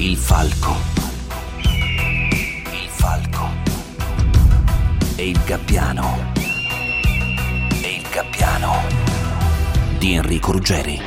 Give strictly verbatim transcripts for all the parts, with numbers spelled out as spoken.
Il falco. Il falco. E il gabbiano. E il gabbiano di Enrico Ruggeri.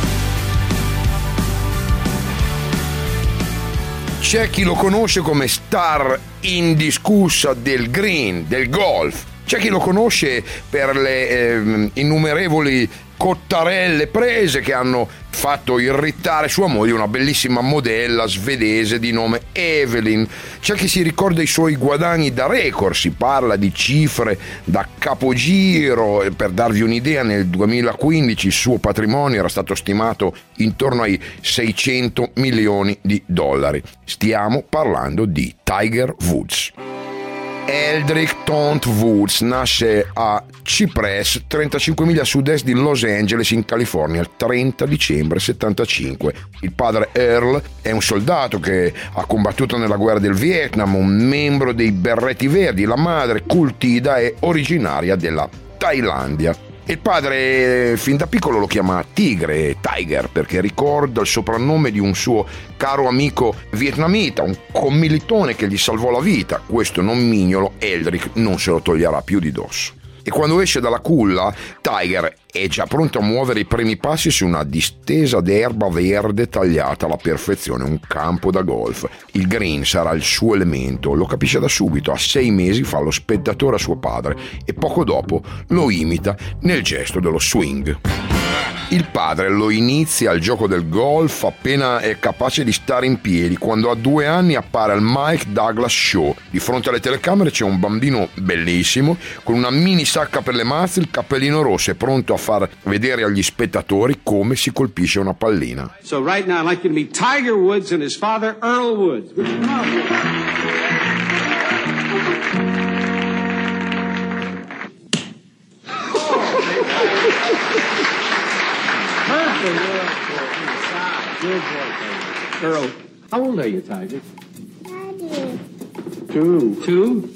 C'è chi lo conosce come star indiscussa del green, del golf. C'è chi lo conosce per le eh, innumerevoli cottarelle prese che hanno fatto irritare sua moglie, una bellissima modella svedese di nome Evelyn. C'è chi si ricorda i suoi guadagni da record, si parla di cifre da capogiro. Per darvi un'idea, nel duemilaquindici il suo patrimonio era stato stimato intorno ai seicento milioni di dollari. Stiamo parlando di Tiger Woods. Eldrick Tont Woods nasce a Cypress, trentacinque miglia a sud-est di Los Angeles in California, il trenta dicembre settantacinque. Il padre Earl è un soldato che ha combattuto nella guerra del Vietnam, un membro dei Berretti Verdi. La madre, Kultida, è originaria della Thailandia. Il padre fin da piccolo lo chiama Tigre, Tiger, perché ricorda il soprannome di un suo caro amico vietnamita, un commilitone che gli salvò la vita. Questo non mignolo Eldrick non se lo toglierà più di dosso. E quando esce dalla culla, Tiger è già pronto a muovere i primi passi su una distesa d'erba verde tagliata alla perfezione, un campo da golf. Il green sarà il suo elemento, lo capisce da subito. A sei mesi fa lo spettatore a suo padre e poco dopo lo imita nel gesto dello swing. Il padre lo inizia al gioco del golf appena è capace di stare in piedi. Quando ha due anni appare al Mike Douglas Show. Di fronte alle telecamere c'è un bambino bellissimo con una mini sacca per le mazze, il cappellino rosso, è pronto a far vedere agli spettatori come si colpisce una pallina. So right now I'd like you to meet Tiger Woods and his father Earl Woods. Good boy, Earl, how old are you, Tiger? Two. Two?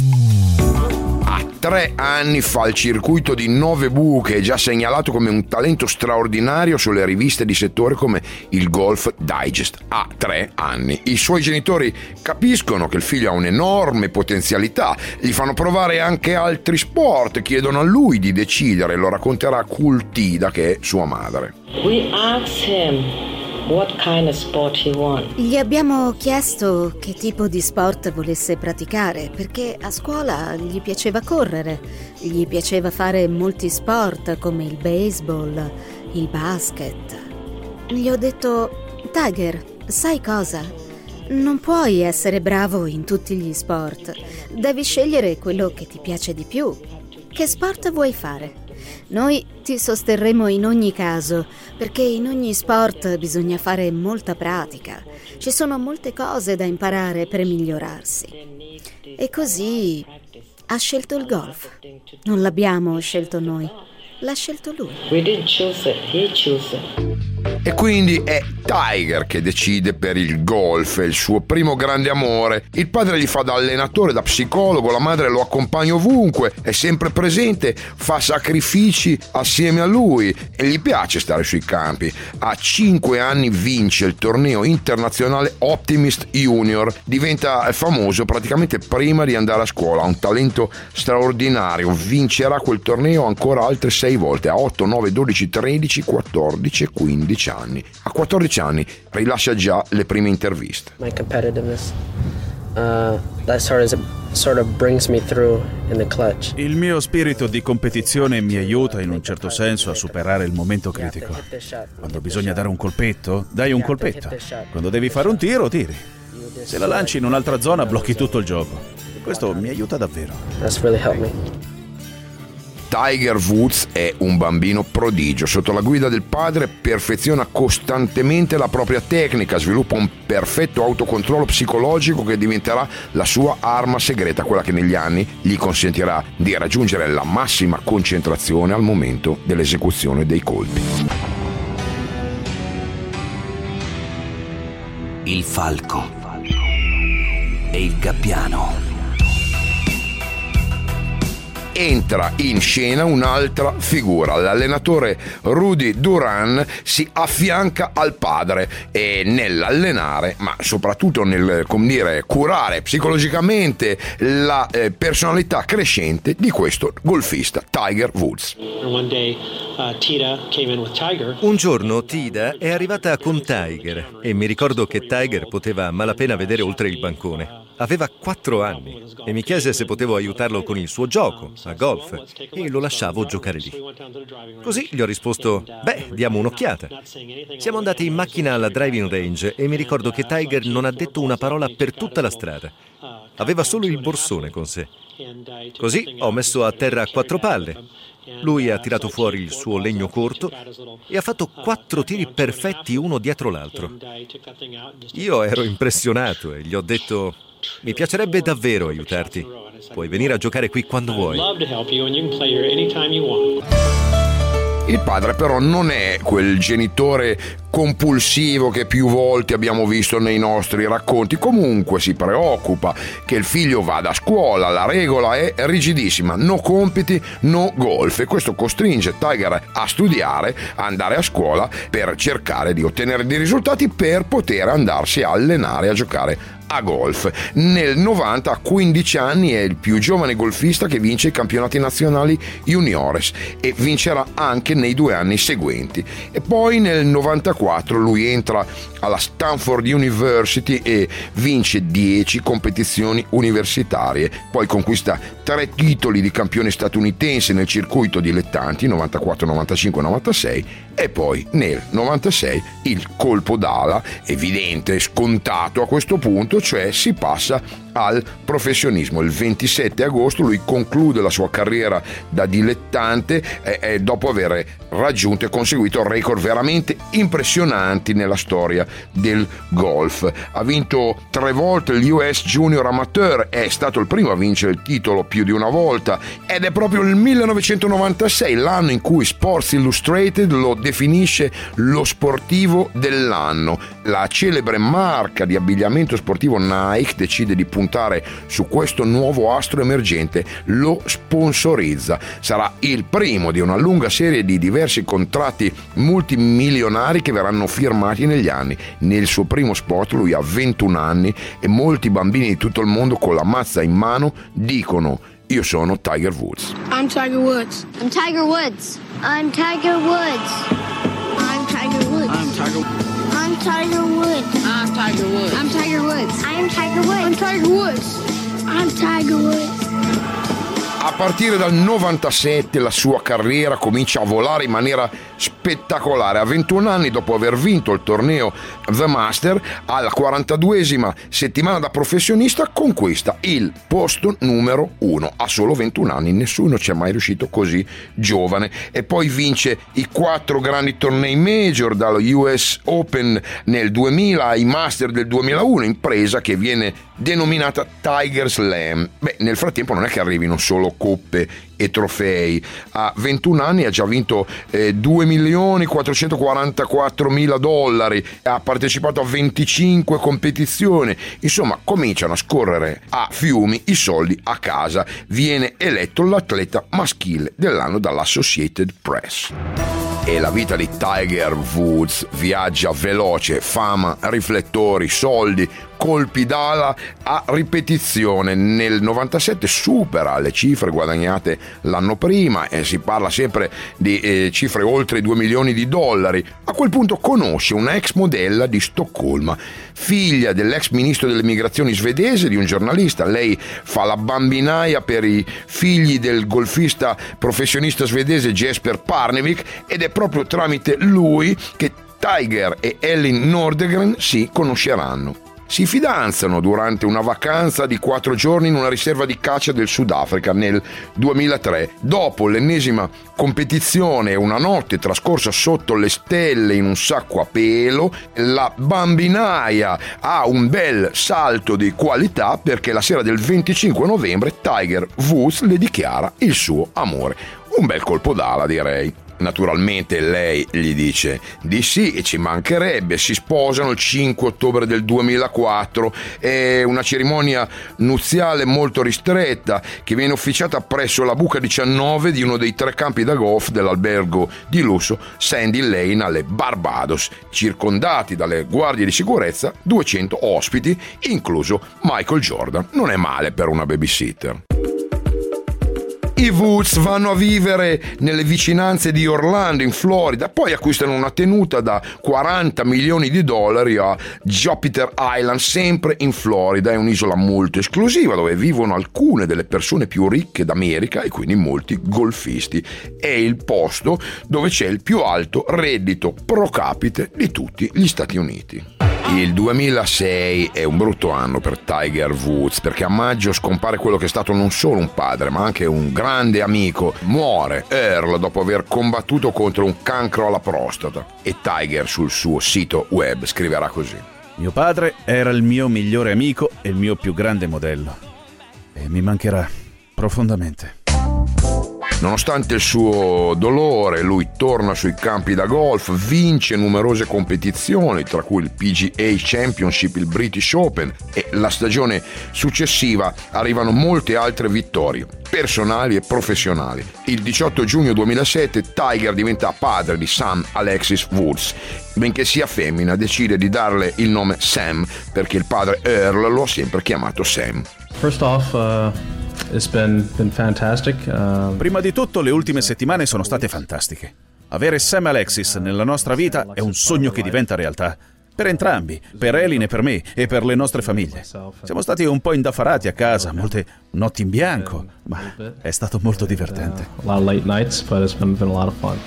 A tre anni fa il circuito di nove buche, è già segnalato come un talento straordinario sulle riviste di settore come il Golf Digest. A tre anni. I suoi genitori capiscono che il figlio ha un'enorme potenzialità, gli fanno provare anche altri sport, chiedono a lui di decidere, lo racconterà Kultida, che è sua madre. We asked him what kind of sport he want. Gli abbiamo chiesto che tipo di sport volesse praticare, perché a scuola gli piaceva correre, gli piaceva fare molti sport come il baseball, il basket. Gli ho detto: Tiger, sai cosa? Non puoi essere bravo in tutti gli sport, devi scegliere quello che ti piace di più. Che sport vuoi fare? Noi ti sosterremo in ogni caso, perché in ogni sport bisogna fare molta pratica. Ci sono molte cose da imparare per migliorarsi. E così ha scelto il golf. Non l'abbiamo scelto noi, l'ha scelto lui. We didn't choose it, he chose it. E quindi è Tiger che decide per il golf, è il suo primo grande amore. Il padre gli fa da allenatore, da psicologo, la madre lo accompagna ovunque, è sempre presente, fa sacrifici assieme a lui e gli piace stare sui campi. A cinque anni vince il torneo internazionale Optimist Junior, diventa famoso praticamente prima di andare a scuola, ha un talento straordinario, vincerà quel torneo ancora altre sei volte, a otto, nove, dodici, tredici, quattordici e quindici anni. A quattordici anni rilascia già le prime interviste. My competitiveness, uh, that sort of, sort of brings me through in the clutch. Il mio spirito di competizione mi aiuta in un certo senso a superare il momento critico. Quando bisogna dare un colpetto, dai un colpetto. Quando devi fare un tiro, tiri. Se la lanci in un'altra zona, blocchi tutto il gioco. Questo mi aiuta davvero. That's really helped me. Tiger Woods è un bambino prodigio. Sotto la guida del padre perfeziona costantemente la propria tecnica, sviluppa un perfetto autocontrollo psicologico che diventerà la sua arma segreta, quella che negli anni gli consentirà di raggiungere la massima concentrazione al momento dell'esecuzione dei colpi. Il falco e il gabbiano. entra in scena un'altra figura. L'allenatore Rudy Duran si affianca al padre e nell'allenare, ma soprattutto nel, come dire, curare psicologicamente la eh, personalità crescente di questo golfista Tiger Woods. Un giorno Tida è arrivata con Tiger e mi ricordo che Tiger poteva a malapena vedere oltre il bancone. Aveva quattro anni e mi chiese se potevo aiutarlo con il suo gioco, a golf, e lo lasciavo giocare lì. Così gli ho risposto, beh, diamo un'occhiata. Siamo andati in macchina alla driving range e mi ricordo che Tiger non ha detto una parola per tutta la strada. Aveva solo il borsone con sé. Così ho messo a terra quattro palle. Lui ha tirato fuori il suo legno corto e ha fatto quattro tiri perfetti uno dietro l'altro. Io ero impressionato e gli ho detto: mi piacerebbe davvero aiutarti. Puoi venire a giocare qui quando vuoi. Il padre però non è quel genitore compulsivo che più volte abbiamo visto nei nostri racconti. Comunque si preoccupa che il figlio vada a scuola. La regola è rigidissima: no compiti, no golf, e questo costringe Tiger a studiare, a andare a scuola per cercare di ottenere dei risultati per poter andarsi a allenare, a giocare a golf. Nel novanta, a quindici anni, è il più giovane golfista che vince i campionati nazionali juniores e vincerà anche nei due anni seguenti. E poi nel novantaquattro lui entra alla Stanford University e vince dieci competizioni universitarie, poi conquista tre titoli di campione statunitense nel circuito dilettanti novantaquattro, novantacinque, novantasei, e poi nel novantasei il colpo d'ala evidente, scontato a questo punto, cioè si passa al professionismo. Il ventisette agosto lui conclude la sua carriera da dilettante eh, eh, dopo aver raggiunto e conseguito record veramente impressionanti nella storia del golf. Ha vinto tre volte il U S Junior Amateur, è stato il primo a vincere il titolo più di una volta, ed è proprio il millenovecentonovantasei l'anno in cui Sports Illustrated lo definisce lo sportivo dell'anno. La celebre marca di abbigliamento sportivo Nike decide di puntare su questo nuovo astro emergente, lo sponsorizza. Sarà il primo di una lunga serie di diversi contratti multimilionari che verranno firmati negli anni. Nel suo primo sport lui ha ventuno anni e molti bambini di tutto il mondo con la mazza in mano dicono: io sono Tiger Woods. I'm Tiger Woods. I'm Tiger Woods. I'm Tiger Woods. I'm Tiger Woods. I'm Tiger Woods. I'm Tiger Woods. I'm Tiger Woods. I'm Tiger Woods. I'm Tiger Woods. I'm Tiger Woods. I'm Tiger Woods. A partire dal novantasette la sua carriera comincia a volare in maniera spettacolare. A ventuno anni, dopo aver vinto il torneo The Master, alla quarantaduesima settimana da professionista conquista il posto numero uno. A solo ventuno anni, nessuno ci è mai riuscito così giovane, e poi vince i quattro grandi tornei major, dallo U S Open nel duemila ai Master del duemilauno, impresa che viene denominata Tiger Slam. Beh, nel frattempo non è che arrivino solo coppe e trofei. A ventuno anni ha già vinto eh, due milioni quattrocentoquarantaquattromila dollari, ha partecipato a venticinque competizioni. Insomma, cominciano a scorrere a fiumi i soldi a casa. Viene eletto l'atleta maschile dell'anno dall'Associated Press. E la vita di Tiger Woods viaggia veloce: fama, riflettori, soldi, colpi d'ala a ripetizione. Nel novantasette supera le cifre guadagnate l'anno prima e si parla sempre di eh, cifre oltre due milioni di dollari. A quel punto conosce una ex modella di Stoccolma, figlia dell'ex ministro delle migrazioni svedese, di un giornalista. Lei fa la bambinaia per i figli del golfista professionista svedese Jesper Parnevik, ed è proprio tramite lui che Tiger e Elin Nordegren si conosceranno. Si fidanzano durante una vacanza di quattro giorni in una riserva di caccia del Sudafrica nel duemilatré. Dopo l'ennesima competizione e una notte trascorsa sotto le stelle in un sacco a pelo, la bambinaia ha un bel salto di qualità, perché la sera del venticinque novembre Tiger Woods le dichiara il suo amore. Un bel colpo d'ala, direi. Naturalmente lei gli dice di sì e ci mancherebbe. Si sposano il cinque ottobre del duemilaquattro. È una cerimonia nuziale molto ristretta che viene officiata presso la buca diciannove di uno dei tre campi da golf dell'albergo di lusso Sandy Lane alle Barbados, circondati dalle guardie di sicurezza, duecento ospiti, incluso Michael Jordan. Non è male per una babysitter. I Woods vanno a vivere nelle vicinanze di Orlando, in Florida, poi acquistano una tenuta da quaranta milioni di dollari a Jupiter Island, sempre in Florida. È un'isola molto esclusiva dove vivono alcune delle persone più ricche d'America e quindi molti golfisti. È il posto dove c'è il più alto reddito pro capite di tutti gli Stati Uniti. Il duemilasei è un brutto anno per Tiger Woods, perché a maggio scompare quello che è stato non solo un padre ma anche un grande amico. Muore Earl dopo aver combattuto contro un cancro alla prostata, e Tiger sul suo sito web scriverà così: mio padre era il mio migliore amico e il mio più grande modello e mi mancherà profondamente. Nonostante il suo dolore, lui torna sui campi da golf, vince numerose competizioni, tra cui il P G A Championship, il British Open, e la stagione successiva arrivano molte altre vittorie, personali e professionali. Il diciotto giugno duemilasette Tiger diventa padre di Sam Alexis Woods. Benché sia femmina, decide di darle il nome Sam perché il padre Earl lo ha sempre chiamato Sam. First off, uh... It's been, been fantastic. Uh... Prima di tutto, le ultime settimane sono state fantastiche. Avere Sam Alexis nella nostra vita è un sogno che diventa realtà. Per entrambi, per Elin e per me, e per le nostre famiglie. Siamo stati un po' indaffarati a casa, molte notti in bianco, ma è stato molto divertente. A lot of late nights, but it's been, been a lot of fun.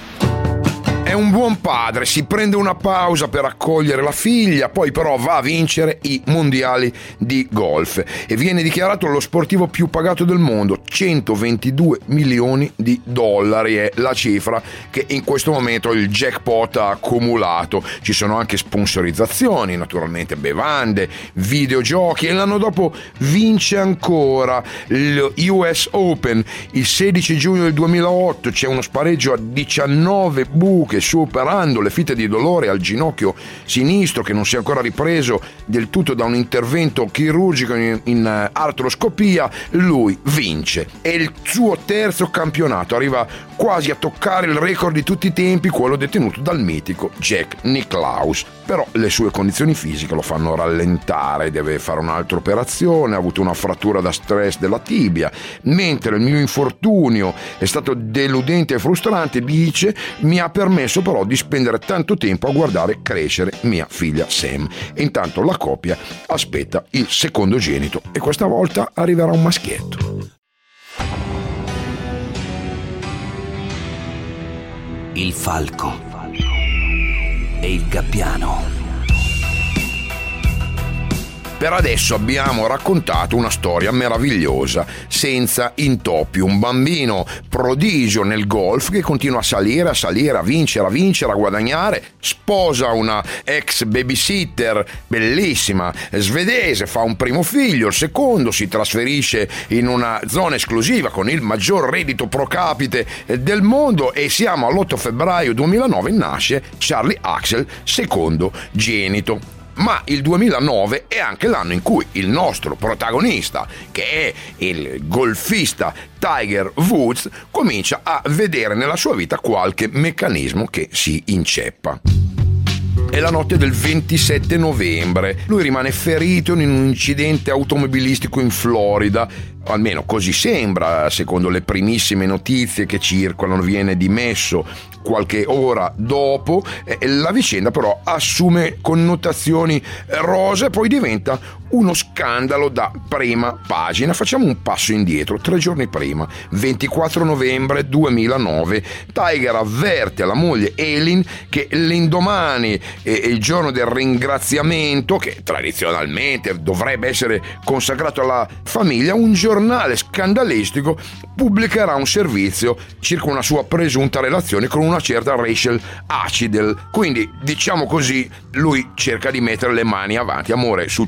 È un buon padre, si prende una pausa per accogliere la figlia, poi però va a vincere i mondiali di golf e viene dichiarato lo sportivo più pagato del mondo. centoventidue milioni di dollari è la cifra che in questo momento il jackpot ha accumulato. Ci sono anche sponsorizzazioni, naturalmente bevande, videogiochi, e l'anno dopo vince ancora il U S Open. Il sedici giugno del duemilaotto c'è uno spareggio a diciannove buche, superando le fitte di dolore al ginocchio sinistro che non si è ancora ripreso del tutto da un intervento chirurgico in, in artroscopia. Lui vince. È il suo terzo campionato, arriva quasi a toccare il record di tutti i tempi, quello detenuto dal mitico Jack Nicklaus. Però le sue condizioni fisiche lo fanno rallentare, deve fare un'altra operazione, ha avuto una frattura da stress della tibia. Mentre il mio infortunio è stato deludente e frustrante, dice, mi ha permesso però di spendere tanto tempo a guardare crescere mia figlia Sam. E intanto la coppia aspetta il secondogenito, e questa volta arriverà un maschietto. Il falco e il gabbiano. Per adesso abbiamo raccontato una storia meravigliosa, senza intoppi, un bambino prodigio nel golf che continua a salire, a salire, a vincere, a vincere, a guadagnare, sposa una ex babysitter bellissima svedese, fa un primo figlio, il secondo, si trasferisce in una zona esclusiva con il maggior reddito pro capite del mondo, e siamo all'otto febbraio duemilanove, nasce Charlie Axel, secondo genito. Ma il duemilanove è anche l'anno in cui il nostro protagonista, che è il golfista Tiger Woods, comincia a vedere nella sua vita qualche meccanismo che si inceppa. È la notte del ventisette novembre. Lui rimane ferito in un incidente automobilistico in Florida, almeno così sembra, secondo le primissime notizie che circolano. Viene dimesso qualche ora dopo. La vicenda però assume connotazioni rose e poi diventa uno scandalo da prima pagina. Facciamo un passo indietro, tre giorni prima, ventiquattro novembre duemilanove, Tiger avverte alla moglie Elin che l'indomani è il giorno del ringraziamento, che tradizionalmente dovrebbe essere consacrato alla famiglia. Un giornale scandalistico pubblicherà un servizio circa una sua presunta relazione con una certa Rachel Achidel. Quindi, diciamo così, lui cerca di mettere le mani avanti. Amore, succederà una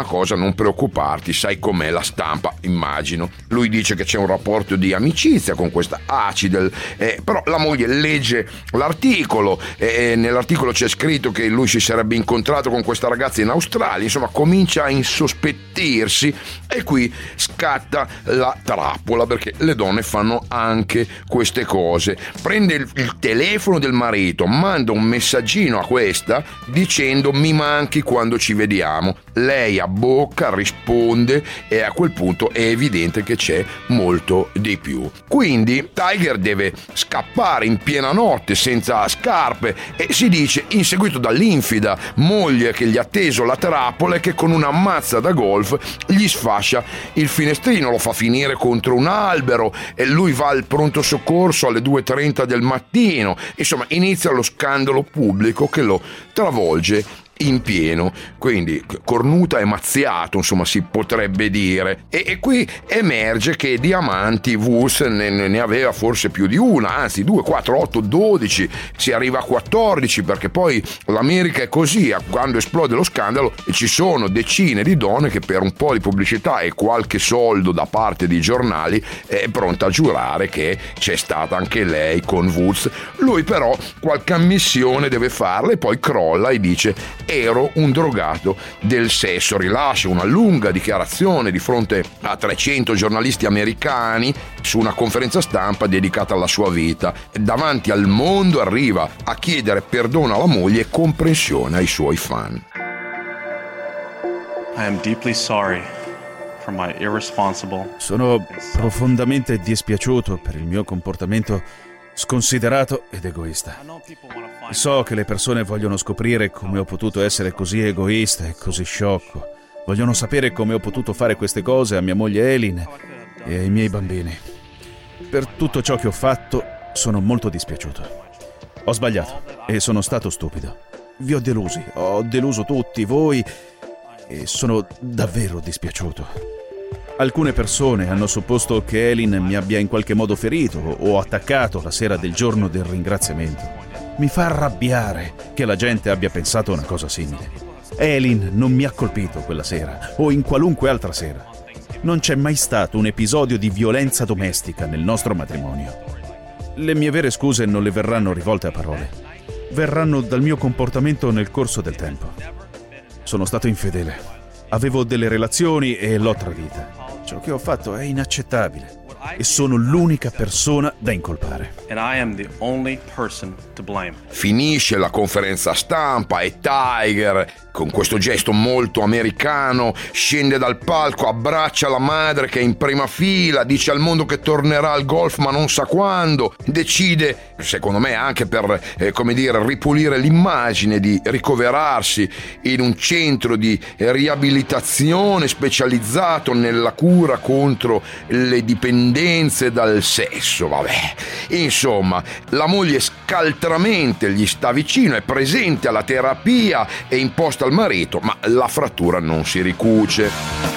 una cosa, non preoccuparti, sai com'è la stampa, immagino. Lui dice che c'è un rapporto di amicizia con questa Acidel, eh, però la moglie legge l'articolo e eh, nell'articolo c'è scritto che lui si sarebbe incontrato con questa ragazza in Australia, insomma comincia a insospettirsi e qui scatta la trappola, perché le donne fanno anche queste cose. Prende il, il telefono del marito, manda un messaggino a questa dicendo mi manchi quando ci vediamo. Lei abbocca, risponde e a quel punto è evidente che c'è molto di più. Quindi Tiger deve scappare in piena notte senza scarpe e si dice inseguito dall'infida moglie che gli ha teso la trappola e che con una mazza da golf gli sfascia il finestrino, lo fa finire contro un albero e lui va al pronto soccorso alle due e trenta del mattino. Insomma inizia lo scandalo pubblico che lo travolge in pieno, quindi cornuta e mazziato, insomma si potrebbe dire, e, e qui emerge che di amanti Woods ne, ne aveva forse più di una, anzi due, quattro, otto, dodici, si arriva a quattordici, perché poi l'America è così, quando esplode lo scandalo ci sono decine di donne che per un po' di pubblicità e qualche soldo da parte dei giornali è pronta a giurare che c'è stata anche lei con Woods. Lui però qualche ammissione deve farla e poi crolla e dice ero un drogato del sesso, rilascia una lunga dichiarazione di fronte a trecento giornalisti americani su una conferenza stampa dedicata alla sua vita. Davanti al mondo arriva a chiedere perdono alla moglie e comprensione ai suoi fan. I am deeply sorry for my irresponsible. Sono profondamente dispiaciuto per il mio comportamento sconsiderato ed egoista. So che le persone vogliono scoprire come ho potuto essere così egoista e così sciocco. Vogliono sapere come ho potuto fare queste cose a mia moglie Eileen e ai miei bambini. Per tutto ciò che ho fatto sono molto dispiaciuto. Ho sbagliato e sono stato stupido. Vi ho delusi, ho deluso tutti voi e sono davvero dispiaciuto. Alcune persone hanno supposto che Eileen mi abbia in qualche modo ferito o attaccato la sera del giorno del ringraziamento. Mi fa arrabbiare che la gente abbia pensato una cosa simile. Eileen non mi ha colpito quella sera o in qualunque altra sera. Non c'è mai stato un episodio di violenza domestica nel nostro matrimonio. Le mie vere scuse non le verranno rivolte a parole. Verranno dal mio comportamento nel corso del tempo. Sono stato infedele. Avevo delle relazioni e l'ho tradita. Ciò che ho fatto è inaccettabile e sono l'unica persona da incolpare. And I am the only person to blame. Finisce la conferenza stampa e Tiger, con questo gesto molto americano, scende dal palco, abbraccia la madre che è in prima fila, dice al mondo che tornerà al golf ma non sa quando, decide, secondo me anche per, eh, come dire, ripulire l'immagine, di ricoverarsi in un centro di riabilitazione specializzato nella cura contro le dipendenze dal sesso, vabbè. Insomma, la moglie scaltramente gli sta vicino, è presente alla terapia e imposta al marito, ma la frattura non si ricuce.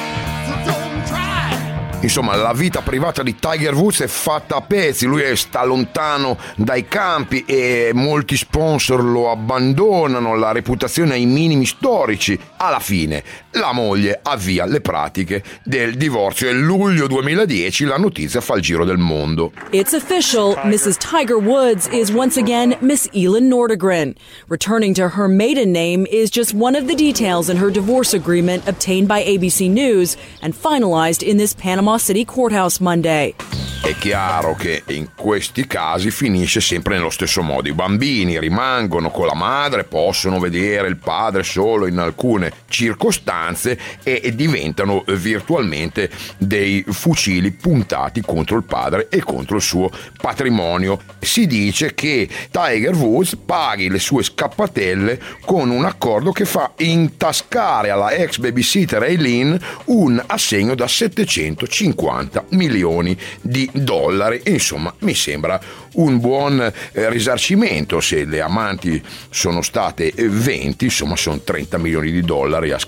Insomma, la vita privata di Tiger Woods è fatta a pezzi, lui sta lontano dai campi e molti sponsor lo abbandonano, la reputazione ai minimi storici. Alla fine la moglie avvia le pratiche del divorzio e luglio duemiladieci la notizia fa il giro del mondo. It's official, missus Tiger Woods is once again Miss Elin Nordegren. Returning to her maiden name is just one of the details in her divorce agreement obtained by A B C News and finalized in this Panama City courthouse Monday. È chiaro che in questi casi finisce sempre nello stesso modo. I bambini rimangono con la madre, possono vedere il padre solo in alcune circostanze e diventano virtualmente dei fucili puntati contro il padre e contro il suo patrimonio. Si dice che Tiger Woods paghi le sue scappatelle con un accordo che fa intascare alla ex babysitter Eileen un assegno da settecentocinquanta milioni di dollari. Insomma, mi sembra un buon eh, risarcimento. Se le amanti sono state venti, insomma sono trenta milioni di dollari a scappatelle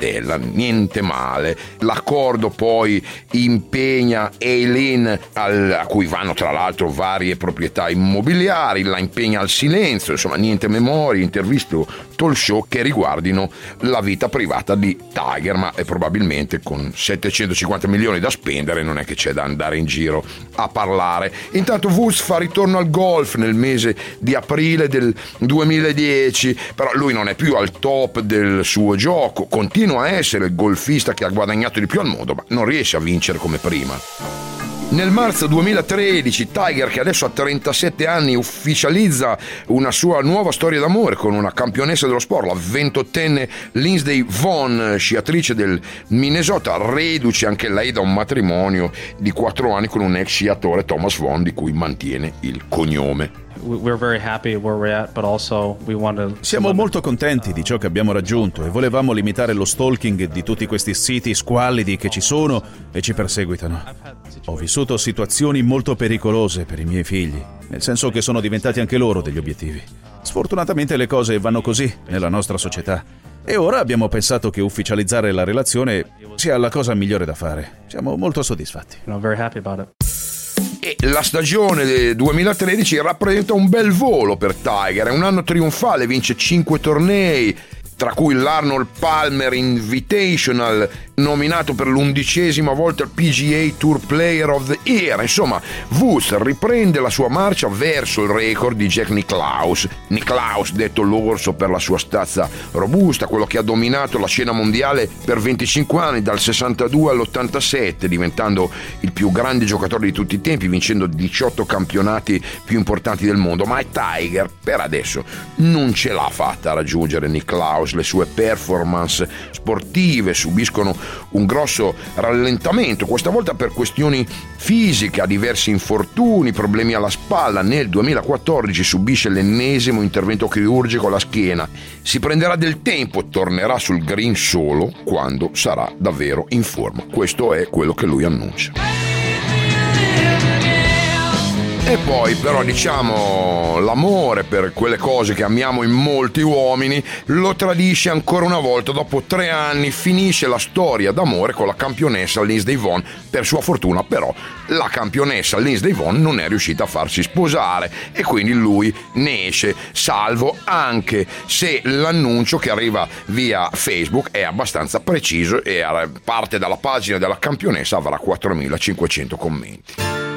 raritella, niente male. L'accordo poi impegna Eileen, al, a cui vanno tra l'altro varie proprietà immobiliari, la impegna al silenzio, insomma niente memorie, interviste o talk show che riguardino la vita privata di Tiger, ma è probabilmente con settecentocinquanta milioni da spendere non è che c'è da andare in giro a parlare. Intanto Woods fa ritorno al golf nel mese di aprile del duemiladieci, però lui non è più al top del suo gioco, continua a essere il golfista che ha guadagnato di più al mondo, ma non riesce a vincere come prima. Nel marzo duemilatredici Tiger, che adesso ha trentasette anni, ufficializza una sua nuova storia d'amore con una campionessa dello sport, la ventottenne Lindsey Vonn, sciatrice del Minnesota, reduce anche lei da un matrimonio di quattro anni con un ex sciatore, Thomas Vonn, di cui mantiene il cognome. Siamo molto contenti di ciò che abbiamo raggiunto e volevamo limitare lo stalking di tutti questi siti squallidi che ci sono e ci perseguitano. Ho vissuto situazioni molto pericolose per i miei figli, nel senso che sono diventati anche loro degli obiettivi. Sfortunatamente le cose vanno così nella nostra società e ora abbiamo pensato che ufficializzare la relazione sia la cosa migliore da fare. Siamo molto soddisfatti. I'm very happy about it. E la stagione del duemilatredici rappresenta un bel volo per Tiger, è un anno trionfale, vince cinque tornei, tra cui l'Arnold Palmer Invitational, nominato per l'undicesima volta al P G A Tour Player of the Year. Insomma, Woods riprende la sua marcia verso il record di Jack Nicklaus. Nicklaus, detto l'orso per la sua stazza robusta, quello che ha dominato la scena mondiale per venticinque anni, dal sessantadue all'ottantasette, diventando il più grande giocatore di tutti i tempi, vincendo diciotto campionati più importanti del mondo. Ma Tiger, per adesso, non ce l'ha fatta a raggiungere Nicklaus. Le sue performance sportive subiscono un grosso rallentamento, questa volta per questioni fisiche, ha diversi infortuni, problemi alla spalla. Nel duemilaquattordici subisce l'ennesimo intervento chirurgico alla schiena. Si prenderà del tempo, tornerà sul green solo quando sarà davvero in forma. Questo è quello che lui annuncia. E poi però, diciamo, l'amore per quelle cose che amiamo in molti uomini lo tradisce ancora una volta. Dopo tre anni finisce la storia d'amore con la campionessa Lindsey Vonn. Per sua fortuna però la campionessa Lindsey Vonn non è riuscita a farsi sposare e quindi lui ne esce salvo, anche se l'annuncio che arriva via Facebook è abbastanza preciso e parte dalla pagina della campionessa, avrà quattromilacinquecento commenti.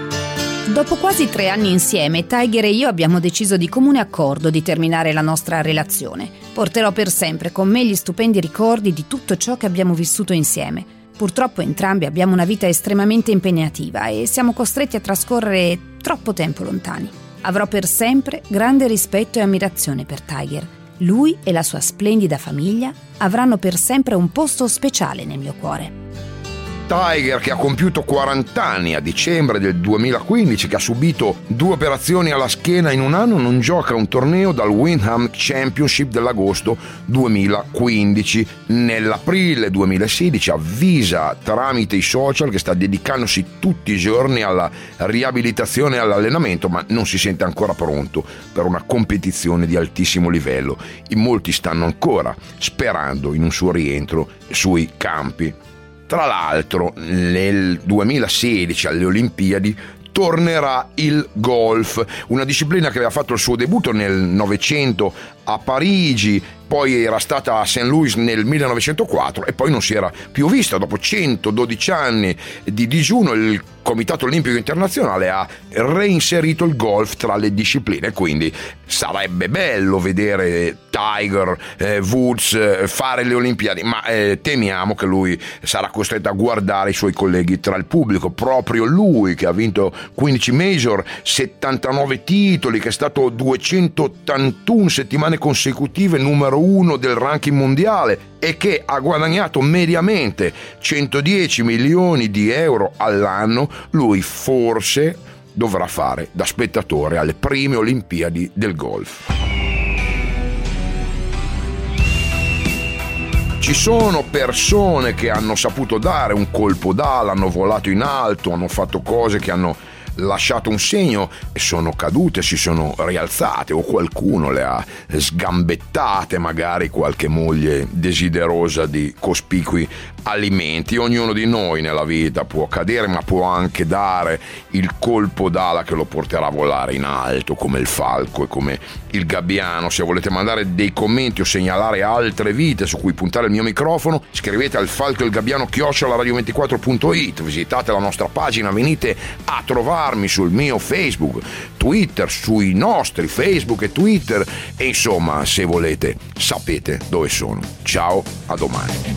Dopo quasi tre anni insieme, Tiger e io abbiamo deciso di comune accordo di terminare la nostra relazione. Porterò per sempre con me gli stupendi ricordi di tutto ciò che abbiamo vissuto insieme. Purtroppo entrambi abbiamo una vita estremamente impegnativa e siamo costretti a trascorrere troppo tempo lontani. Avrò per sempre grande rispetto e ammirazione per Tiger. Lui e la sua splendida famiglia avranno per sempre un posto speciale nel mio cuore. Tiger, che ha compiuto quaranta anni a dicembre del duemilaquindici, che ha subito due operazioni alla schiena in un anno, non gioca un torneo dal Wyndham Championship dell'agosto duemilaquindici. Nell'aprile duemilasedici avvisa tramite i social che sta dedicandosi tutti i giorni alla riabilitazione e all'allenamento, ma non si sente ancora pronto per una competizione di altissimo livello. In molti stanno ancora sperando in un suo rientro sui campi. Tra l'altro, nel duemilasedici alle Olimpiadi tornerà il golf, una disciplina che aveva fatto il suo debutto nel Novecento a Parigi, poi era stata a Saint Louis nel millenovecentoquattro e poi non si era più vista. Dopo centododici anni di digiuno, il Comitato Olimpico Internazionale ha reinserito il golf tra le discipline, quindi sarebbe bello vedere Tiger eh, Woods eh, fare le Olimpiadi, ma eh, temiamo che lui sarà costretto a guardare i suoi colleghi tra il pubblico, proprio lui che ha vinto quindici major, settantanove titoli, che è stato duecentottantuno settimane consecutive numero uno del ranking mondiale e che ha guadagnato mediamente centodieci milioni di euro all'anno. Lui forse dovrà fare da spettatore alle prime Olimpiadi del golf. Ci sono persone che hanno saputo dare un colpo d'ala, hanno volato in alto, hanno fatto cose che hanno lasciato un segno e sono cadute, si sono rialzate, o qualcuno le ha sgambettate, magari qualche moglie desiderosa di cospicui alimenti. Ognuno di noi nella vita può cadere, ma può anche dare il colpo d'ala che lo porterà a volare in alto, come il falco e come il gabbiano. Se volete mandare dei commenti o segnalare altre vite su cui puntare il mio microfono, scrivete al falco e il gabbiano chiocciola radio ventiquattro punto it, visitate la nostra pagina, venite a trovarmi sul mio Facebook, Twitter, sui nostri Facebook e Twitter, e insomma, se volete sapete dove sono. Ciao, a domani.